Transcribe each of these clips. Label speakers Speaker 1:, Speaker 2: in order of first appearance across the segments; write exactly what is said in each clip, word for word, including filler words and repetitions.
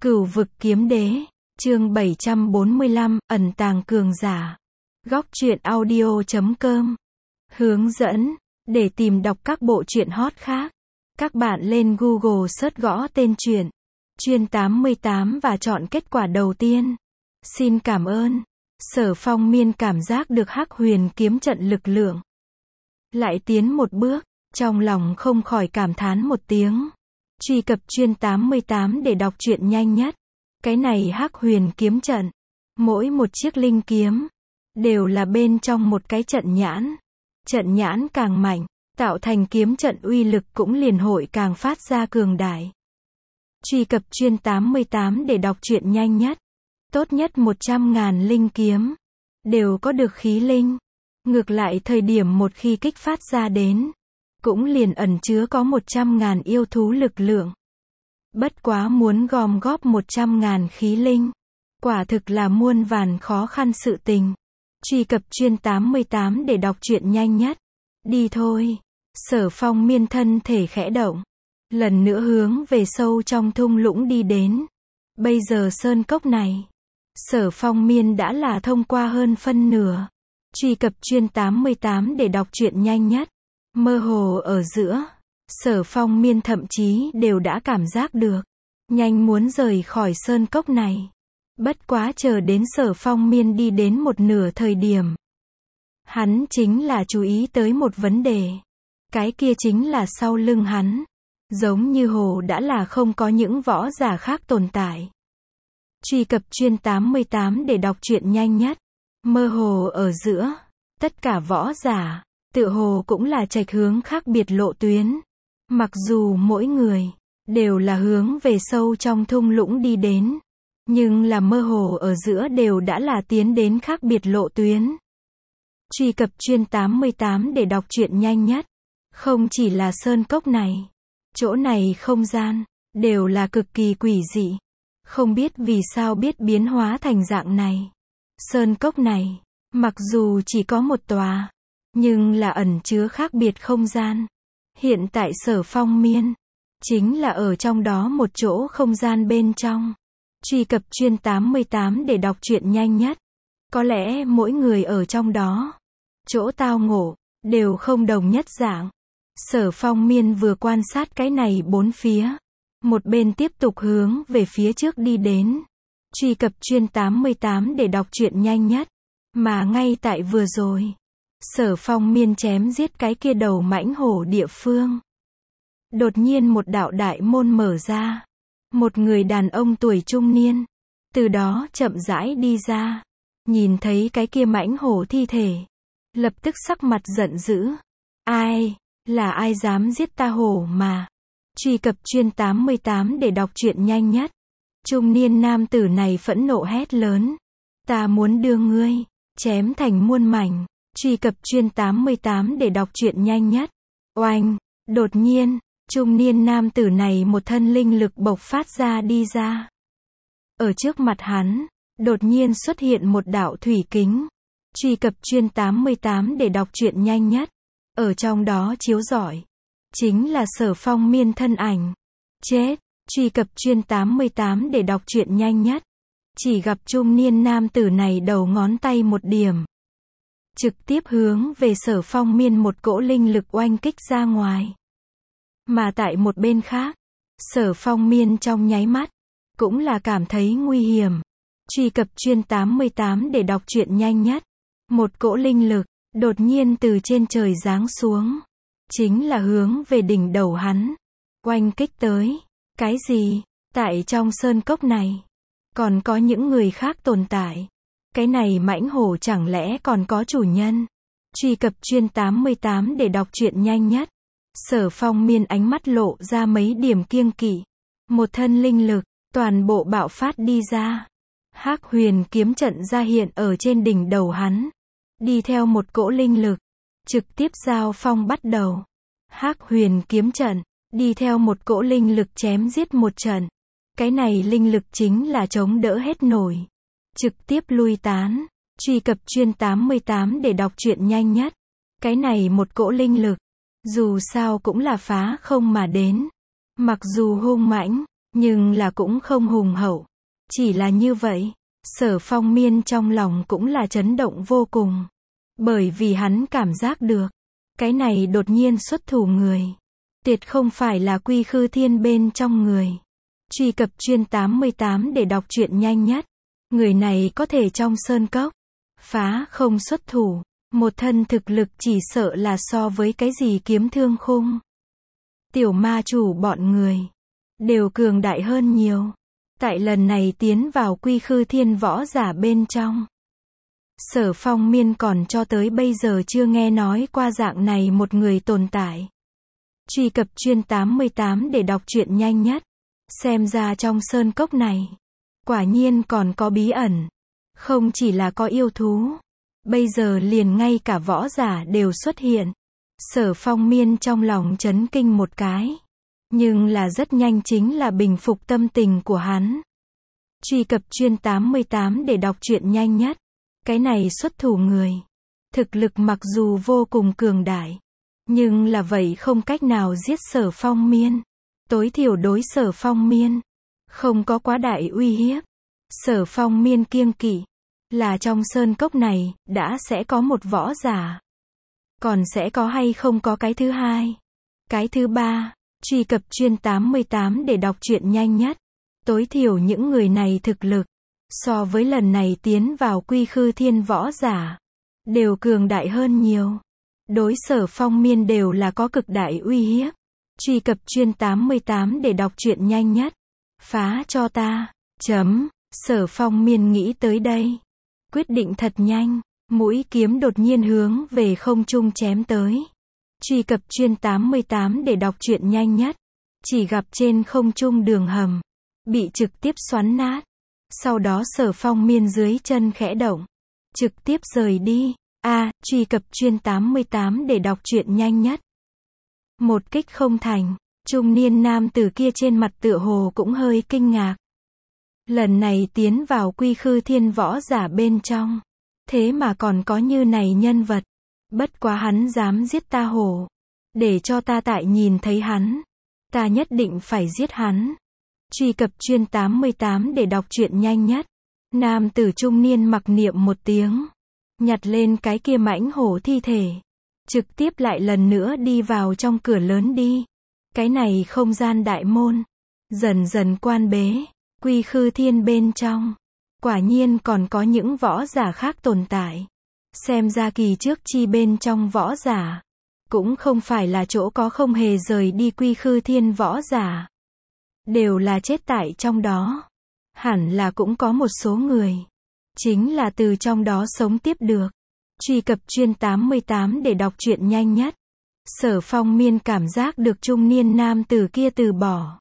Speaker 1: Cửu vực kiếm đế, chương bảy trăm bốn mươi lăm, ẩn tàng cường giả. Góc truyện audio chấm com. Hướng dẫn, để tìm đọc các bộ truyện hot khác, các bạn lên Google search gõ tên truyện, Chuyên tám mươi tám và chọn kết quả đầu tiên. Xin cảm ơn. Sở Phong Miên cảm giác được Hắc Huyền kiếm trận lực lượng. Lại tiến một bước, trong lòng không khỏi cảm thán một tiếng. Truy cập Chuyên tám mươi tám để đọc truyện nhanh nhất. Cái này Hắc Huyền kiếm trận, mỗi một chiếc linh kiếm đều là bên trong một cái trận nhãn. Trận nhãn càng mạnh, tạo thành kiếm trận uy lực cũng liền hội càng phát ra cường đại. Truy cập Chuyên tám mươi tám để đọc truyện nhanh nhất. Tốt nhất một trăm ngàn linh kiếm đều có được khí linh. Ngược lại thời điểm một khi kích phát ra đến, cũng liền ẩn chứa có một trăm ngàn yêu thú lực lượng. Bất quá muốn gom góp một trăm ngàn khí linh, quả thực là muôn vàn khó khăn sự tình. Truy cập Chuyên tám mươi tám để đọc truyện nhanh nhất. Đi thôi. Sở Phong Miên thân thể khẽ động, lần nữa hướng về sâu trong thung lũng đi đến. Bây giờ sơn cốc này, Sở Phong Miên đã là thông qua hơn phân nửa. Truy cập Chuyên tám mươi tám để đọc truyện nhanh nhất. Mơ hồ ở giữa, Sở Phong Miên thậm chí đều đã cảm giác được, nhanh muốn rời khỏi sơn cốc này. Bất quá chờ đến Sở Phong Miên đi đến một nửa thời điểm, hắn chính là chú ý tới một vấn đề. Cái kia chính là sau lưng hắn, giống như hồ đã là không có những võ giả khác tồn tại. Truy cập Chuyên tám mươi tám để đọc truyện nhanh nhất. Mơ hồ ở giữa, tất cả võ giả tựa hồ cũng là trạch hướng khác biệt lộ tuyến. Mặc dù mỗi người đều là hướng về sâu trong thung lũng đi đến, nhưng là mơ hồ ở giữa đều đã là tiến đến khác biệt lộ tuyến. Truy cập Chuyên tám mươi tám để đọc truyện nhanh nhất. Không chỉ là sơn cốc này, chỗ này không gian đều là cực kỳ quỷ dị. Không biết vì sao biết biến hóa thành dạng này. Sơn cốc này, mặc dù chỉ có một tòa, nhưng là ẩn chứa khác biệt không gian. Hiện tại Sở Phong Miên chính là ở trong đó một chỗ không gian bên trong. Truy cập Chuyên tám mươi tám để đọc truyện nhanh nhất. Có lẽ mỗi người ở trong đó, chỗ tao ngộ đều không đồng nhất dạng. Sở Phong Miên vừa quan sát cái này bốn phía, một bên tiếp tục hướng về phía trước đi đến. Truy cập Chuyên tám mươi tám để đọc truyện nhanh nhất. Mà ngay tại vừa rồi, Sở Phong Miên chém giết cái kia đầu mãnh hổ địa phương, đột nhiên một đạo đại môn mở ra. Một người đàn ông tuổi trung niên từ đó chậm rãi đi ra, nhìn thấy cái kia mãnh hổ thi thể, lập tức sắc mặt giận dữ. Ai, là ai dám giết ta hổ mà? Truy cập Chuyên tám mươi tám để đọc truyện nhanh nhất. Trung niên nam tử này phẫn nộ hét lớn. Ta muốn đưa ngươi chém thành muôn mảnh. Truy cập Chuyên tám mươi tám để đọc truyện nhanh nhất. Oanh, đột nhiên, trung niên nam tử này một thân linh lực bộc phát ra đi ra. Ở trước mặt hắn, đột nhiên xuất hiện một đạo thủy kính. Truy cập Chuyên tám mươi tám để đọc truyện nhanh nhất. Ở trong đó chiếu rọi chính là Sở Phong Miên thân ảnh. Chết. Truy cập Chuyên tám mươi tám để đọc truyện nhanh nhất. Chỉ gặp trung niên nam tử này đầu ngón tay một điểm, trực tiếp hướng về Sở Phong Miên một cỗ linh lực oanh kích ra ngoài. Mà tại một bên khác, Sở Phong Miên trong nháy mắt cũng là cảm thấy nguy hiểm. Truy cập Chuyên tám mươi tám để đọc truyện nhanh nhất. Một cỗ linh lực đột nhiên từ trên trời giáng xuống, chính là hướng về đỉnh đầu hắn oanh kích tới. Cái gì? Tại trong sơn cốc này còn có những người khác tồn tại? Cái này mãnh hổ chẳng lẽ còn có chủ nhân? Truy cập Chuyên tám mươi tám để đọc truyện nhanh nhất. Sở Phong Miên ánh mắt lộ ra mấy điểm kiêng kỵ. Một thân linh lực toàn bộ bạo phát đi ra. Hắc Huyền kiếm trận ra hiện ở trên đỉnh đầu hắn, đi theo một cỗ linh lực, trực tiếp giao phong bắt đầu. Hắc Huyền kiếm trận đi theo một cỗ linh lực chém giết một trận. Cái này linh lực chính là chống đỡ hết nổi, trực tiếp lui tán. Truy cập Chuyên tám mươi tám để đọc truyện nhanh nhất. Cái này một cỗ linh lực, dù sao cũng là phá không mà đến. Mặc dù hung mãnh, nhưng là cũng không hùng hậu. Chỉ là như vậy, Sở Phong Miên trong lòng cũng là chấn động vô cùng. Bởi vì hắn cảm giác được, cái này đột nhiên xuất thủ người, tuyệt không phải là Quy Khư Thiên bên trong người. Truy cập chuyên tám mươi tám để đọc truyện nhanh nhất. Người này có thể trong sơn cốc, phá không xuất thủ, một thân thực lực chỉ sợ là so với cái gì kiếm thương khung, tiểu ma chủ bọn người, đều cường đại hơn nhiều. Tại lần này tiến vào Quy Khư Thiên võ giả bên trong, Sở Phong Miên còn cho tới bây giờ chưa nghe nói qua dạng này một người tồn tại. Truy cập chuyên tám mươi tám để đọc truyện nhanh nhất. Xem ra trong sơn cốc này, quả nhiên còn có bí ẩn. Không chỉ là có yêu thú, bây giờ liền ngay cả võ giả đều xuất hiện. Sở Phong Miên trong lòng chấn kinh một cái. Nhưng là rất nhanh chính là bình phục tâm tình của hắn. Truy cập chuyên tám mươi tám để đọc truyện nhanh nhất. Cái này xuất thủ người, thực lực mặc dù vô cùng cường đại, nhưng là vậy không cách nào giết Sở Phong Miên. Tối thiểu đối Sở Phong Miên, không có quá đại uy hiếp. Sở Phong Miên kiêng kỵ, là trong sơn cốc này, đã sẽ có một võ giả. Còn sẽ có hay không có cái thứ hai, cái thứ ba. Truy cập chuyên tám mươi tám để đọc truyện nhanh nhất. Tối thiểu những người này thực lực, so với lần này tiến vào Quy Khư Thiên võ giả, đều cường đại hơn nhiều. Đối Sở Phong Miên đều là có cực đại uy hiếp. Truy cập chuyên tám mươi tám để đọc truyện nhanh nhất. Phá cho ta. Chấm. Sở Phong Miên nghĩ tới đây, quyết định thật nhanh, mũi kiếm đột nhiên hướng về không trung chém tới. Truy cập chuyên tám mươi tám để đọc truyện nhanh nhất. Chỉ gặp trên không trung đường hầm, bị trực tiếp xoắn nát. Sau đó Sở Phong Miên dưới chân khẽ động, trực tiếp rời đi. A, à, truy cập chuyên tám mươi tám để đọc truyện nhanh nhất. Một kích không thành, trung niên nam tử kia trên mặt tựa hồ cũng hơi kinh ngạc. Lần này tiến vào Quy Khư Thiên võ giả bên trong, thế mà còn có như này nhân vật. Bất quá hắn dám giết ta hổ, để cho ta tại nhìn thấy hắn, ta nhất định phải giết hắn. Truy cập chuyên tám mươi tám để đọc truyện nhanh nhất. Nam tử trung niên mặc niệm một tiếng, nhặt lên cái kia mãnh hổ thi thể, trực tiếp lại lần nữa đi vào trong cửa lớn đi. Cái này không gian đại môn, dần dần quan bế. Quy Khư Thiên bên trong, quả nhiên còn có những võ giả khác tồn tại. Xem ra kỳ trước chi bên trong võ giả, cũng không phải là chỗ có không hề rời đi Quy Khư Thiên võ giả, đều là chết tại trong đó. Hẳn là cũng có một số người, chính là từ trong đó sống tiếp được. Truy cập chuyên tám mươi tám để đọc truyện nhanh nhất. Sở Phong Miên cảm giác được trung niên nam tử kia từ bỏ,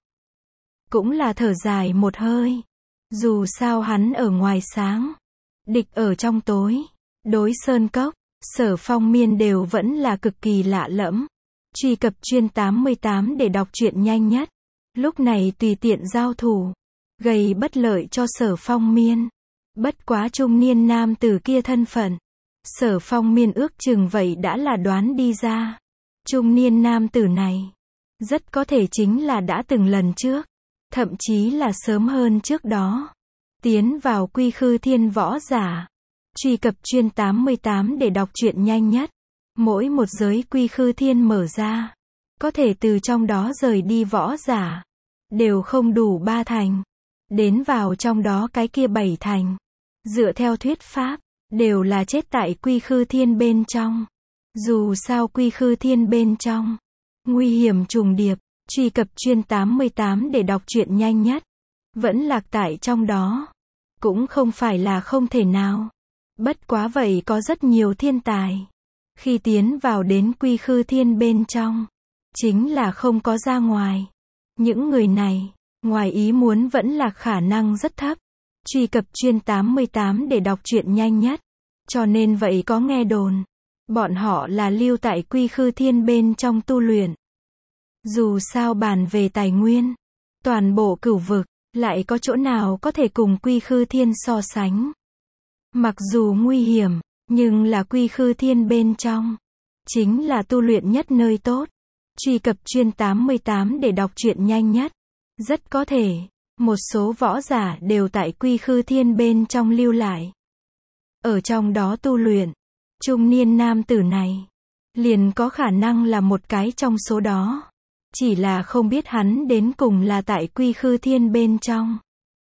Speaker 1: cũng là thở dài một hơi. Dù sao hắn ở ngoài sáng, địch ở trong tối. Đối sơn cốc, Sở Phong Miên đều vẫn là cực kỳ lạ lẫm. Truy cập chuyên tám mươi tám để đọc truyện nhanh nhất. Lúc này tùy tiện giao thủ, gây bất lợi cho Sở Phong Miên. Bất quá trung niên nam tử kia thân phận, Sở Phong Miên ước chừng vậy đã là đoán đi ra. Trung niên nam tử này, rất có thể chính là đã từng lần trước, thậm chí là sớm hơn trước đó, tiến vào Quy Khư Thiên võ giả. Truy cập chuyên tám mươi tám để đọc truyện nhanh nhất. Mỗi một giới Quy Khư Thiên mở ra, có thể từ trong đó rời đi võ giả, đều không đủ ba thành. Đến vào trong đó cái kia bảy thành, dựa theo thuyết pháp, đều là chết tại Quy Khư Thiên bên trong. Dù sao Quy Khư Thiên bên trong, nguy hiểm trùng điệp. Truy cập chuyên tám mươi tám để đọc truyện nhanh nhất. Vẫn lạc tại trong đó, cũng không phải là không thể nào. Bất quá vậy có rất nhiều thiên tài, khi tiến vào đến Quy Khư Thiên bên trong, chính là không có ra ngoài. Những người này, ngoài ý muốn vẫn là khả năng rất thấp. Truy cập chuyên tám mươi tám để đọc truyện nhanh nhất. Cho nên vậy có nghe đồn, bọn họ là lưu tại Quy Khư Thiên bên trong tu luyện. Dù sao bàn về tài nguyên, toàn bộ cửu vực, lại có chỗ nào có thể cùng Quy Khư Thiên so sánh. Mặc dù nguy hiểm, nhưng là Quy Khư Thiên bên trong, chính là tu luyện nhất nơi tốt. Truy cập chuyên tám mươi tám để đọc truyện nhanh nhất. Rất có thể, một số võ giả đều tại Quy Khư Thiên bên trong lưu lại. Ở trong đó tu luyện. Trung niên nam tử này liền có khả năng là một cái trong số đó. Chỉ là không biết hắn đến cùng là tại Quy Khư Thiên bên trong.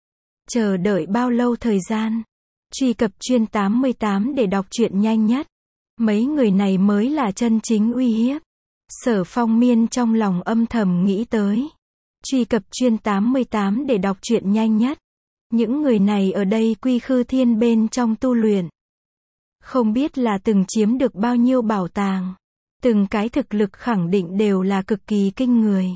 Speaker 1: Chờ đợi bao lâu thời gian. Truy cập chuyên tám mươi tám để đọc truyện nhanh nhất. Mấy người này mới là chân chính uy hiếp. Sở Phong Miên trong lòng âm thầm nghĩ tới. Truy cập chuyên tám mươi tám để đọc truyện nhanh nhất. Những người này ở đây Quy Khư Thiên bên trong tu luyện. Không biết là từng chiếm được bao nhiêu bảo tàng. Từng cái thực lực khẳng định đều là cực kỳ kinh người.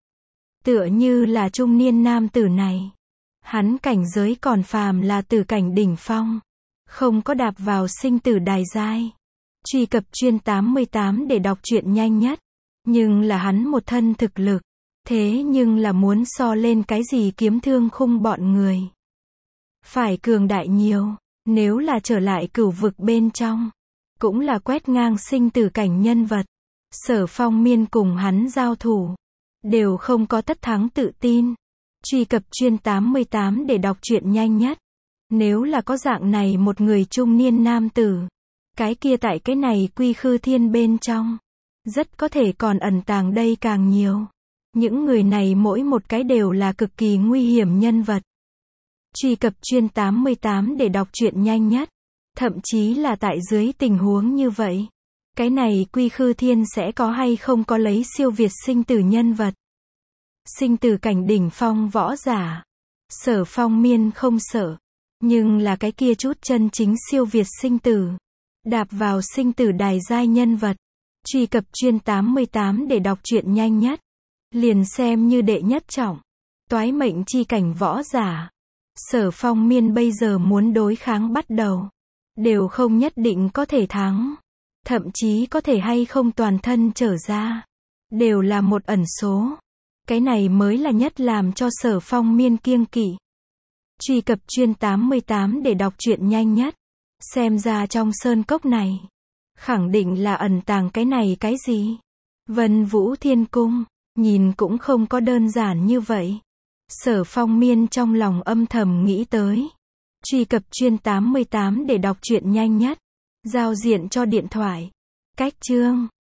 Speaker 1: Tựa như là trung niên nam tử này. Hắn cảnh giới còn phàm là tử cảnh đỉnh phong. Không có đạp vào sinh tử đài giai. Truy cập chuyên tám mươi tám để đọc truyện nhanh nhất. Nhưng là hắn một thân thực lực. Thế nhưng là muốn so lên cái gì kiếm thương khung bọn người. Phải cường đại nhiều. Nếu là trở lại cửu vực bên trong. Cũng là quét ngang sinh tử cảnh nhân vật. Sở Phong Miên cùng hắn giao thủ. Đều không có tất thắng tự tin. Truy cập chuyên tám mươi tám để đọc truyện nhanh nhất. Nếu là có dạng này một người trung niên nam tử. Cái kia tại cái này Quy Khư Thiên bên trong. Rất có thể còn ẩn tàng đây càng nhiều. Những người này mỗi một cái đều là cực kỳ nguy hiểm nhân vật. Truy cập chuyên tám mươi tám để đọc truyện nhanh nhất. Thậm chí là tại dưới tình huống như vậy. Cái này Quy Khư Thiên sẽ có hay không có lấy siêu việt sinh tử nhân vật. Sinh tử cảnh đỉnh phong võ giả. Sở Phong Miên không sợ. Nhưng là cái kia chút chân chính siêu việt sinh tử. Đạp vào sinh tử đài giai nhân vật. Truy cập chuyên tám mươi tám để đọc truyện nhanh nhất. Liền xem như đệ nhất trọng. Toái mệnh chi cảnh võ giả. Sở Phong Miên bây giờ muốn đối kháng bắt đầu. Đều không nhất định có thể thắng. Thậm chí có thể hay không toàn thân trở ra. Đều là một ẩn số. Cái này mới là nhất làm cho Sở Phong Miên kiêng kỵ. Truy cập chuyên tám mươi tám để đọc truyện nhanh nhất. Xem ra trong sơn cốc này. Khẳng định là ẩn tàng cái này cái gì. Vân Vũ Thiên Cung. Nhìn cũng không có đơn giản như vậy. Sở Phong Miên trong lòng âm thầm nghĩ tới. Truy cập chuyên tám mươi tám để đọc truyện nhanh nhất. Giao diện cho điện thoại. Cách chương.